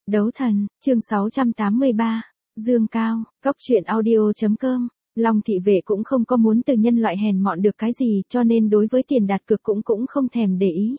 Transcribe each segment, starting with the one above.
Đấu thần, chương 683, Dương Cao, Cốc truyện audio.com. Long thị vệ cũng không có muốn từ nhân loại hèn mọn được cái gì, cho nên đối với tiền đặt cược cũng không thèm để ý.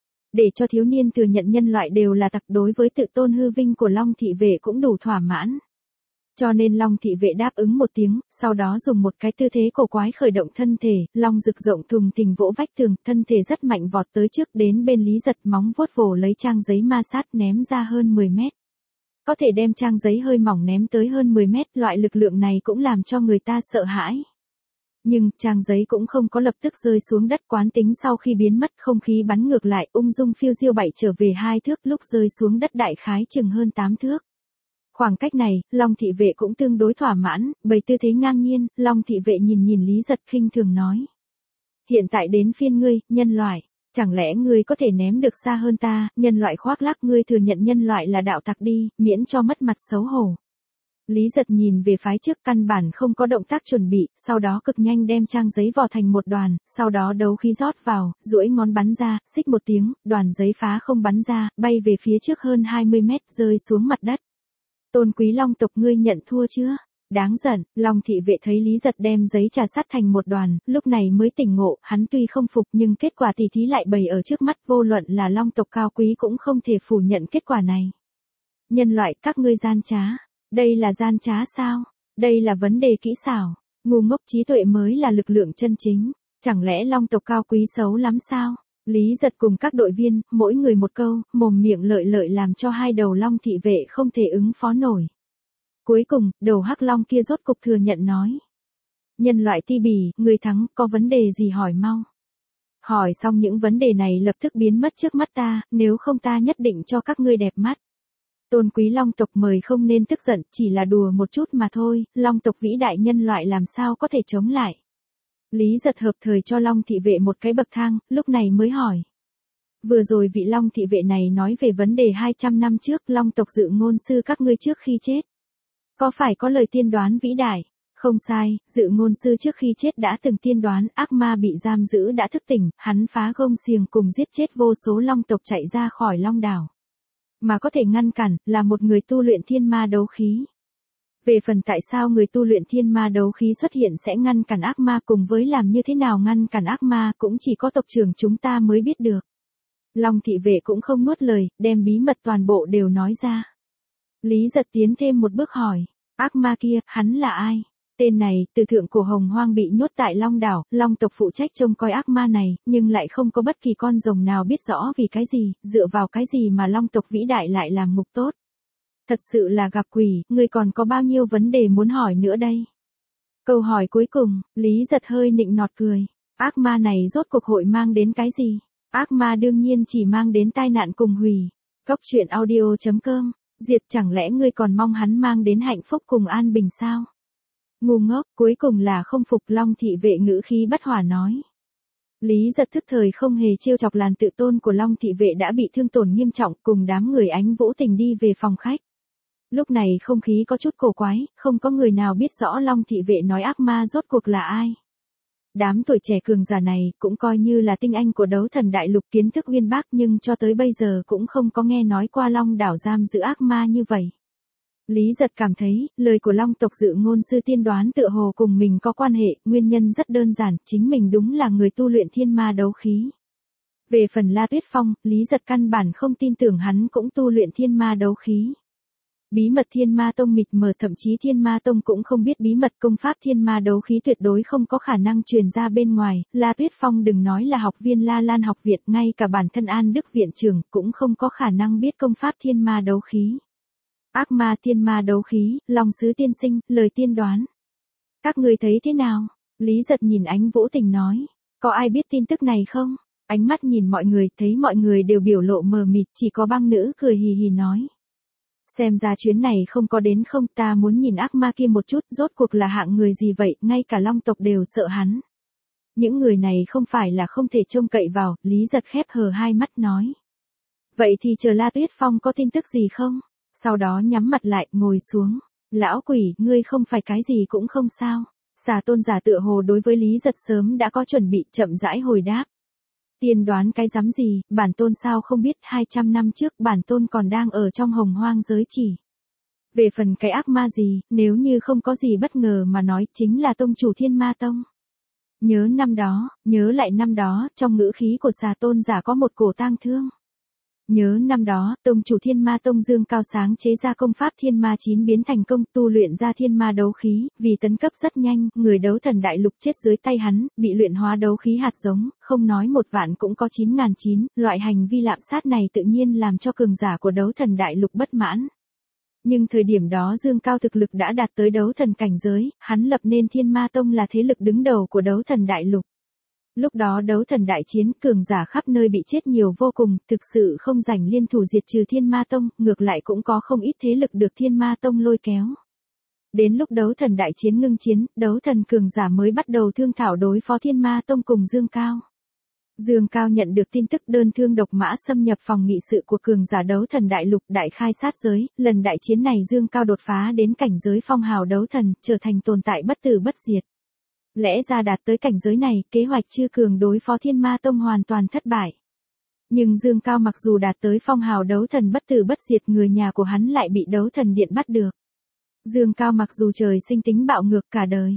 Để cho thiếu niên thừa nhận nhân loại đều là tặc, đối với tự tôn hư vinh của Long thị vệ cũng đủ thỏa mãn. Cho nên Long thị vệ đáp ứng một tiếng, sau đó dùng một cái tư thế cổ quái khởi động thân thể, long rực rộng thùng thình vỗ vách tường, thân thể rất mạnh vọt tới trước đến bên Lý Giật, móng vuốt vồ lấy trang giấy ma sát ném ra hơn 10 mét. Có thể đem trang giấy hơi mỏng ném tới hơn 10 mét, loại lực lượng này cũng làm cho người ta sợ hãi. Nhưng, trang giấy cũng không có lập tức rơi xuống đất, quán tính sau khi biến mất không khí bắn ngược lại, ung dung phiêu diêu bảy trở về 2 thước, lúc rơi xuống đất đại khái chừng hơn 8 thước. Khoảng cách này, Long thị vệ cũng tương đối thỏa mãn, bày tư thế ngang nhiên, Long thị vệ nhìn Lý Giật khinh thường nói. Hiện tại đến phiên ngươi, nhân loại, chẳng lẽ ngươi có thể ném được xa hơn ta, nhân loại khoác lác, ngươi thừa nhận nhân loại là đạo tặc đi, miễn cho mất mặt xấu hổ. Lý Giật nhìn về phái trước, căn bản không có động tác chuẩn bị, sau đó cực nhanh đem trang giấy vò thành một đoàn, sau đó đấu khí rót vào, duỗi ngón bắn ra, xích một tiếng, đoàn giấy phá không bắn ra, bay về phía trước hơn 20 mét, rơi xuống mặt đất. Tôn quý Long tộc, ngươi nhận thua chưa? Đáng giận. Long thị vệ thấy Lý Giật đem giấy trà sắt thành một đoàn, lúc này mới tỉnh ngộ, hắn tuy không phục nhưng kết quả tỉ thí lại bày ở trước mắt, vô luận là Long tộc cao quý cũng không thể phủ nhận kết quả này. Nhân loại, các ngươi gian trá. Đây là gian trá sao? Đây là vấn đề kỹ xảo. Ngu ngốc, trí tuệ mới là lực lượng chân chính. Chẳng lẽ Long tộc cao quý xấu lắm sao? Lý Giật cùng các đội viên, mỗi người một câu, mồm miệng lợi lợi làm cho hai đầu Long thị vệ không thể ứng phó nổi. Cuối cùng, đầu hắc Long kia rốt cục thừa nhận nói. Nhân loại ti bỉ, người thắng, có vấn đề gì hỏi mau. Hỏi xong những vấn đề này lập tức biến mất trước mắt ta, nếu không ta nhất định cho các ngươi đẹp mắt. Tôn quý Long tộc, mời không nên tức giận, chỉ là đùa một chút mà thôi, Long tộc vĩ đại, nhân loại làm sao có thể chống lại. Lý Giật hợp thời cho Long thị vệ một cái bậc thang, lúc này mới hỏi. Vừa rồi vị Long thị vệ này nói về vấn đề 200 năm trước, Long tộc dự ngôn sư các ngươi trước khi chết. Có phải có lời tiên đoán vĩ đại? Không sai, dự ngôn sư trước khi chết đã từng tiên đoán ác ma bị giam giữ đã thức tỉnh, hắn phá gông xiềng cùng giết chết vô số Long tộc chạy ra khỏi Long đảo. Mà có thể ngăn cản, là một người tu luyện thiên ma đấu khí. Về phần tại sao người tu luyện thiên ma đấu khí xuất hiện sẽ ngăn cản ác ma cùng với làm như thế nào ngăn cản ác ma cũng chỉ có tộc trưởng chúng ta mới biết được. Long thị vệ cũng không nuốt lời, đem bí mật toàn bộ đều nói ra. Lý Giật tiến thêm một bước hỏi, ác ma kia, hắn là ai? Tên này, từ thượng cổ Hồng Hoang bị nhốt tại Long đảo, Long tộc phụ trách trông coi ác ma này, nhưng lại không có bất kỳ con rồng nào biết rõ vì cái gì, dựa vào cái gì mà Long tộc vĩ đại lại làm ngục tốt. Thật sự là gặp quỷ, ngươi còn có bao nhiêu vấn đề muốn hỏi nữa đây? Câu hỏi cuối cùng, Lý Giật hơi nịnh nọt cười. Ác ma này rốt cuộc hội mang đến cái gì? Ác ma đương nhiên chỉ mang đến tai nạn cùng hủy. Cốc truyện audio.com. Diệt, chẳng lẽ ngươi còn mong hắn mang đến hạnh phúc cùng an bình sao? Ngu ngốc, cuối cùng là không phục. Long thị vệ ngữ khí bất hòa nói. Lý Giật thức thời không hề trêu chọc làn tự tôn của Long thị vệ đã bị thương tổn nghiêm trọng, cùng đám người Ánh Vũ Tình đi về phòng khách. Lúc này không khí có chút cổ quái, không có người nào biết rõ Long thị vệ nói ác ma rốt cuộc là ai. Đám tuổi trẻ cường giả này cũng coi như là tinh anh của đấu thần đại lục, kiến thức uyên bác, nhưng cho tới bây giờ cũng không có nghe nói qua Long đảo giam giữ ác ma như vậy. Lý Giật cảm thấy, lời của Long tộc dự ngôn sư tiên đoán tựa hồ cùng mình có quan hệ, nguyên nhân rất đơn giản, chính mình đúng là người tu luyện thiên ma đấu khí. Về phần La Tuyết Phong, Lý Giật căn bản không tin tưởng hắn cũng tu luyện thiên ma đấu khí. Bí mật Thiên Ma Tông mịt mờ, thậm chí Thiên Ma Tông cũng không biết bí mật công pháp thiên ma đấu khí tuyệt đối không có khả năng truyền ra bên ngoài. La Tuyết Phong đừng nói là học viên La Lan học viện, ngay cả bản thân An Đức viện trưởng cũng không có khả năng biết công pháp thiên ma đấu khí. Ác ma thiên ma đấu khí, Long sứ tiên sinh, lời tiên đoán. Các người thấy thế nào? Lý Giật nhìn Ánh Vũ Tình nói. Có ai biết tin tức này không? Ánh mắt nhìn mọi người, thấy mọi người đều biểu lộ mờ mịt, chỉ có băng nữ cười hì hì nói. Xem ra chuyến này không có đến không, ta muốn nhìn ác ma kia một chút, rốt cuộc là hạng người gì vậy, ngay cả Long tộc đều sợ hắn. Những người này không phải là không thể trông cậy vào, Lý Giật khép hờ hai mắt nói. Vậy thì chờ La Tuyết Phong có tin tức gì không? Sau đó nhắm mặt lại, ngồi xuống. Lão quỷ, ngươi không phải cái gì cũng không sao. Xà tôn giả tựa hồ đối với Lý Giật sớm đã có chuẩn bị, chậm rãi hồi đáp. Tiên đoán cái rắm gì, bản tôn sao không biết 200 năm trước bản tôn còn đang ở trong hồng hoang giới chỉ. Về phần cái ác ma gì, nếu như không có gì bất ngờ mà nói chính là tông chủ Thiên Ma Tông. Nhớ lại năm đó, trong ngữ khí của xà tôn giả có một cổ tang thương. Nhớ năm đó, tông chủ Thiên Ma Tông Dương Cao sáng chế ra công pháp Thiên Ma Chín biến thành công, tu luyện ra thiên ma đấu khí, vì tấn cấp rất nhanh, người đấu thần đại lục chết dưới tay hắn, bị luyện hóa đấu khí hạt giống, không nói 1 vạn cũng có 9.900, loại hành vi lạm sát này tự nhiên làm cho cường giả của đấu thần đại lục bất mãn. Nhưng thời điểm đó Dương Cao thực lực đã đạt tới đấu thần cảnh giới, hắn lập nên Thiên Ma Tông là thế lực đứng đầu của đấu thần đại lục. Lúc đó đấu thần đại chiến, cường giả khắp nơi bị chết nhiều vô cùng, thực sự không rảnh liên thủ diệt trừ Thiên Ma Tông, ngược lại cũng có không ít thế lực được Thiên Ma Tông lôi kéo. Đến lúc đấu thần đại chiến ngưng chiến, đấu thần cường giả mới bắt đầu thương thảo đối phó Thiên Ma Tông cùng Dương Cao. Dương Cao nhận được tin tức đơn thương độc mã xâm nhập phòng nghị sự của cường giả đấu thần đại lục, đại khai sát giới, lần đại chiến này Dương Cao đột phá đến cảnh giới phong hào đấu thần, trở thành tồn tại bất tử bất diệt. Lẽ ra đạt tới cảnh giới này, kế hoạch Chư Cường đối phó Thiên Ma Tông hoàn toàn thất bại. Nhưng Dương Cao mặc dù đạt tới phong hào đấu thần bất tử bất diệt, người nhà của hắn lại bị đấu thần điện bắt được. Dương Cao mặc dù trời sinh tính bạo ngược cả đời.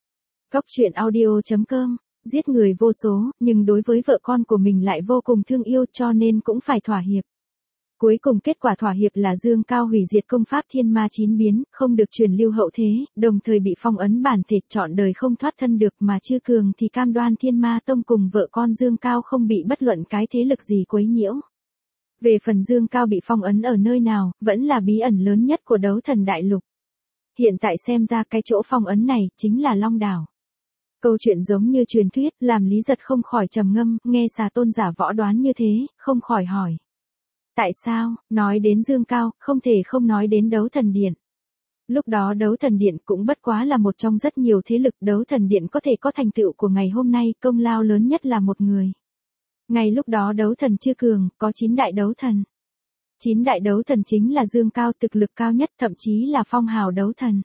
Cốc truyện audio.com, giết người vô số, nhưng đối với vợ con của mình lại vô cùng thương yêu cho nên cũng phải thỏa hiệp. Cuối cùng kết quả thỏa hiệp là Dương Cao hủy diệt công pháp Thiên Ma Chín biến, không được truyền lưu hậu thế, đồng thời bị phong ấn bản thể, trọn đời không thoát thân được, mà Chư Cường thì cam đoan Thiên Ma Tông cùng vợ con Dương Cao không bị bất luận cái thế lực gì quấy nhiễu. Về phần Dương Cao bị phong ấn ở nơi nào, vẫn là bí ẩn lớn nhất của đấu thần đại lục. Hiện tại xem ra cái chỗ phong ấn này chính là Long Đảo. Câu chuyện giống như truyền thuyết, làm Lý Giật không khỏi trầm ngâm, nghe xà tôn giả võ đoán như thế, không khỏi hỏi. Tại sao, nói đến Dương Cao, không thể không nói đến đấu thần điện. Lúc đó đấu thần điện cũng bất quá là một trong rất nhiều thế lực, đấu thần điện có thể có thành tựu của ngày hôm nay, công lao lớn nhất là một người. Ngày lúc đó đấu thần Chư Cường, có 9 đại đấu thần. 9 đại đấu thần chính là Dương Cao, thực lực cao nhất, thậm chí là phong hào đấu thần.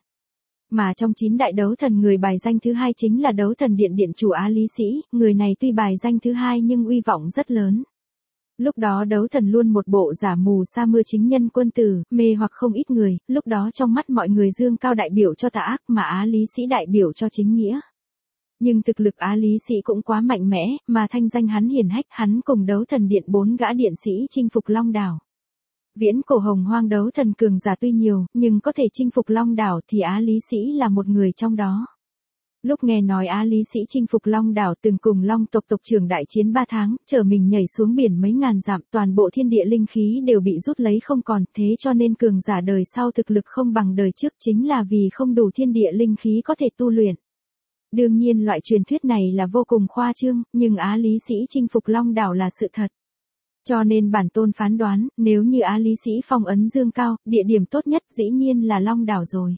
Mà trong 9 đại đấu thần, người bài danh thứ 2 chính là đấu thần điện điện chủ Á Lý Sĩ, người này tuy bài danh thứ 2 nhưng uy vọng rất lớn. Lúc đó đấu thần luôn một bộ giả mù sa mưa chính nhân quân tử, mê hoặc không ít người, lúc đó trong mắt mọi người Dương Cao đại biểu cho tà ác mà Á Lý Sĩ đại biểu cho chính nghĩa. Nhưng thực lực Á Lý Sĩ cũng quá mạnh mẽ, mà thanh danh hắn hiển hách, hắn cùng đấu thần điện 4 gã điện sĩ chinh phục Long Đảo. Viễn cổ hồng hoang đấu thần cường giả tuy nhiều, nhưng có thể chinh phục Long Đảo thì Á Lý Sĩ là một người trong đó. Lúc nghe nói Á Lý Sĩ chinh phục Long Đảo, từng cùng Long tộc tộc trưởng đại chiến 3 tháng, trở mình nhảy xuống biển mấy ngàn dặm, toàn bộ thiên địa linh khí đều bị rút lấy không còn, thế cho nên cường giả đời sau thực lực không bằng đời trước, chính là vì không đủ thiên địa linh khí có thể tu luyện. Đương nhiên loại truyền thuyết này là vô cùng khoa trương, nhưng Á Lý Sĩ chinh phục Long Đảo là sự thật. Cho nên bản tôn phán đoán, nếu như Á Lý Sĩ phong ấn Dương Cao, địa điểm tốt nhất dĩ nhiên là Long Đảo rồi.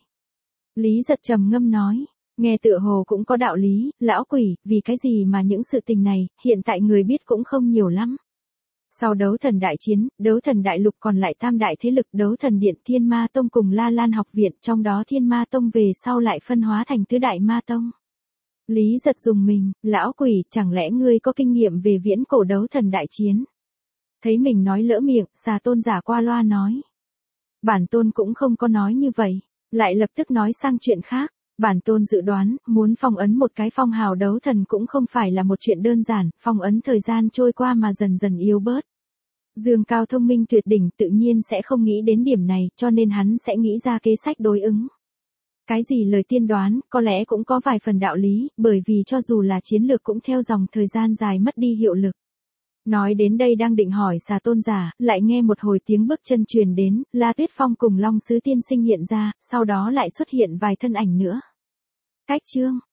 Lý Giật trầm ngâm nói. Nghe tựa hồ cũng có đạo lý, lão quỷ, vì cái gì mà những sự tình này, hiện tại người biết cũng không nhiều lắm. Sau đấu thần đại chiến, đấu thần đại lục còn lại tam đại thế lực, đấu thần điện, Thiên Ma Tông cùng La Lan học viện, trong đó Thiên Ma Tông về sau lại phân hóa thành tứ đại ma tông. Lý Giật dùng mình, lão quỷ, chẳng lẽ ngươi có kinh nghiệm về viễn cổ đấu thần đại chiến? Thấy mình nói lỡ miệng, xà tôn giả qua loa nói. Bản tôn cũng không có nói như vậy, lại lập tức nói sang chuyện khác. Bản tôn dự đoán, muốn phong ấn một cái phong hào đấu thần cũng không phải là một chuyện đơn giản, phong ấn thời gian trôi qua mà dần dần yếu bớt. Dương Cao thông minh tuyệt đỉnh tự nhiên sẽ không nghĩ đến điểm này, cho nên hắn sẽ nghĩ ra kế sách đối ứng. Cái gì lời tiên đoán, có lẽ cũng có vài phần đạo lý, bởi vì cho dù là chiến lược cũng theo dòng thời gian dài mất đi hiệu lực. Nói đến đây đang định hỏi xà tôn giả, lại nghe một hồi tiếng bước chân truyền đến, La Tuyết Phong cùng Long Sứ Tiên Sinh hiện ra, sau đó lại xuất hiện vài thân ảnh nữa. Cách chương